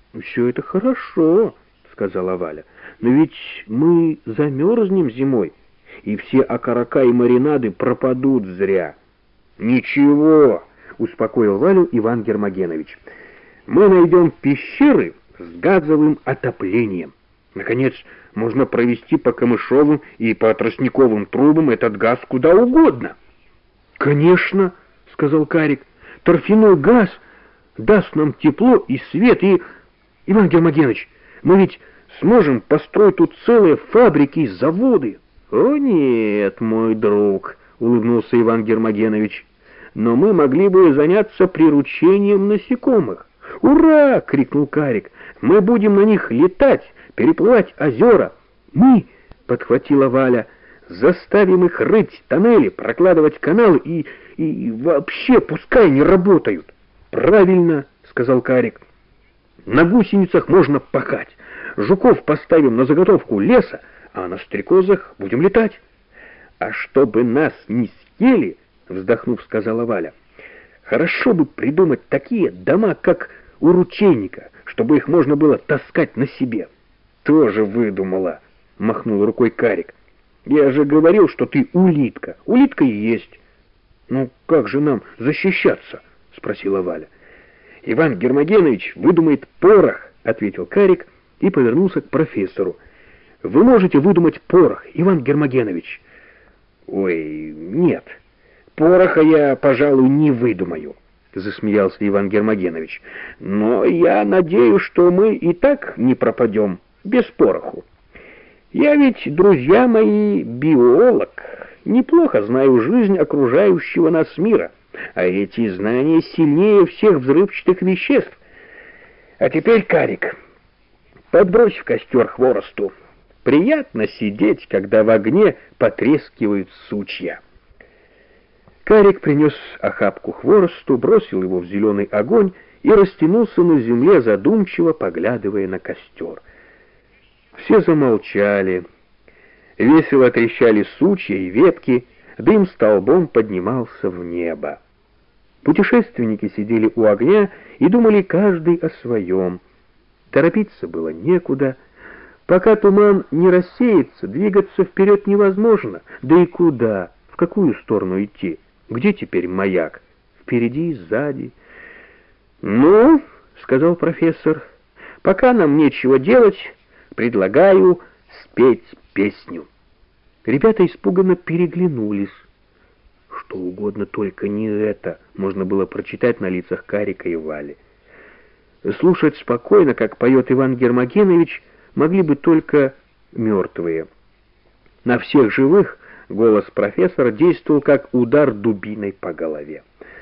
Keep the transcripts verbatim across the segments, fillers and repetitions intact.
«Все это хорошо», — сказала Валя, — «но ведь мы замерзнем зимой, и все окорока и маринады пропадут зря». «Ничего», — успокоил Валю Иван Гермогенович, — «мы найдем пещеры с газовым отоплением. Наконец, можно провести по камышовым и по тростниковым трубам этот газ куда угодно». «Конечно», — сказал Карик, — «торфяной газ даст нам тепло и свет, и... Иван Гермогенович, мы ведь сможем построить тут целые фабрики и заводы». «О нет, мой друг», — улыбнулся Иван Гермогенович, — «но мы могли бы заняться приручением насекомых». «Ура!» — крикнул Карик. «Мы будем на них летать, переплывать озера». «Мы», — подхватила Валя, — «заставим их рыть тоннели, прокладывать каналы и... и вообще пускай не работают». «Правильно», — сказал Карик. «На гусеницах можно пахать, жуков поставим на заготовку леса, а на стрекозах будем летать». «А чтобы нас не съели», — вздохнув, сказала Валя, — «хорошо бы придумать такие дома, как у ручейника, чтобы их можно было таскать на себе». «Тоже выдумала», — махнул рукой Карик. «Я же говорил, что ты улитка. Улитка и есть». «Ну как же нам защищаться?» — спросила Валя. «Иван Гермогенович выдумает порох», — ответил Карик и повернулся к профессору. «Вы можете выдумать порох, Иван Гермогенович?» «Ой, нет, пороха я, пожалуй, не выдумаю», — засмеялся Иван Гермогенович. «Но я надеюсь, что мы и так не пропадем без пороху. Я ведь, друзья мои, биолог, неплохо знаю жизнь окружающего нас мира, а эти знания сильнее всех взрывчатых веществ. А теперь, Карик, подбрось в костер хворосту. Приятно сидеть, когда в огне потрескивают сучья». Карик принес охапку хворосту, бросил его в зеленый огонь и растянулся на земле, задумчиво поглядывая на костер. Все замолчали. Весело трещали сучья и ветки, дым столбом поднимался в небо. Путешественники сидели у огня и думали каждый о своем. Торопиться было некуда. Пока туман не рассеется, двигаться вперед невозможно. Да и куда? В какую сторону идти? Где теперь маяк? Впереди и сзади. «Ну, — сказал профессор, — пока нам нечего делать, предлагаю спеть песню». Ребята испуганно переглянулись. Что угодно, только не это, можно было прочитать на лицах Карика и Вали. Слушать спокойно, как поет Иван Гермогенович, могли бы только мертвые. На всех живых голос профессора действовал как удар дубиной по голове.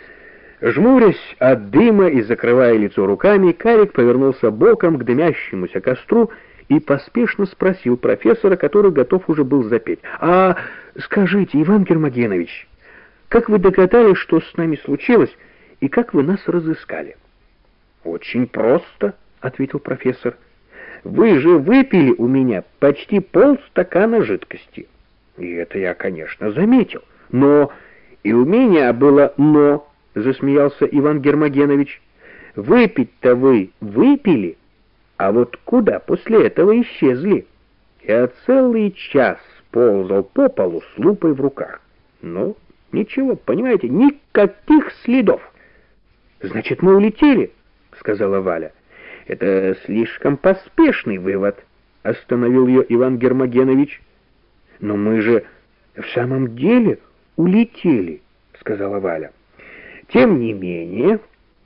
Жмурясь от дыма и закрывая лицо руками, Карик повернулся боком к дымящемуся костру и поспешно спросил профессора, который готов уже был запеть: «А скажите, Иван Гермогенович, как вы догадались, что с нами случилось, и как вы нас разыскали?» «Очень просто», — ответил профессор. «Вы же выпили у меня почти полстакана жидкости». «И это я, конечно, заметил. Но и у меня было «но», — засмеялся Иван Гермогенович. «Выпить-то вы выпили, а вот куда после этого исчезли? Я целый час ползал по полу с лупой в руках. Ну, ничего, понимаете, никаких следов». «Значит, мы улетели», — сказала Валя. «Это слишком поспешный вывод», — остановил ее Иван Гермогенович. «Но мы же в самом деле улетели», — сказала Валя. «Тем не менее,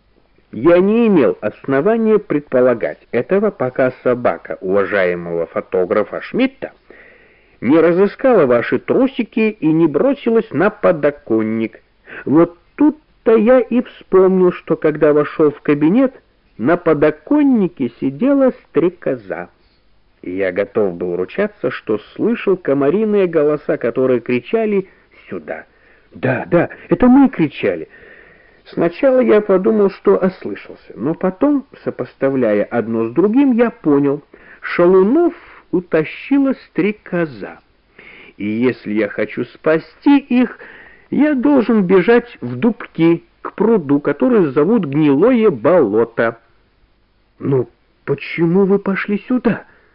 я не имел основания предполагать этого, пока собака уважаемого фотографа Шмидта не разыскала ваши трусики и не бросилась на подоконник. Вот тут-то я и вспомнил, что когда вошел в кабинет, на подоконнике сидела стрекоза. И я готов был ручаться, что слышал комариные голоса, которые кричали сюда. Да, да, это мы кричали. Сначала я подумал, что ослышался, но потом, сопоставляя одно с другим, я понял, шалунов утащила стрекоза. И если я хочу спасти их, я должен бежать в дубки к пруду, который зовут Гнилое болото. Ну, почему вы пошли сюда?»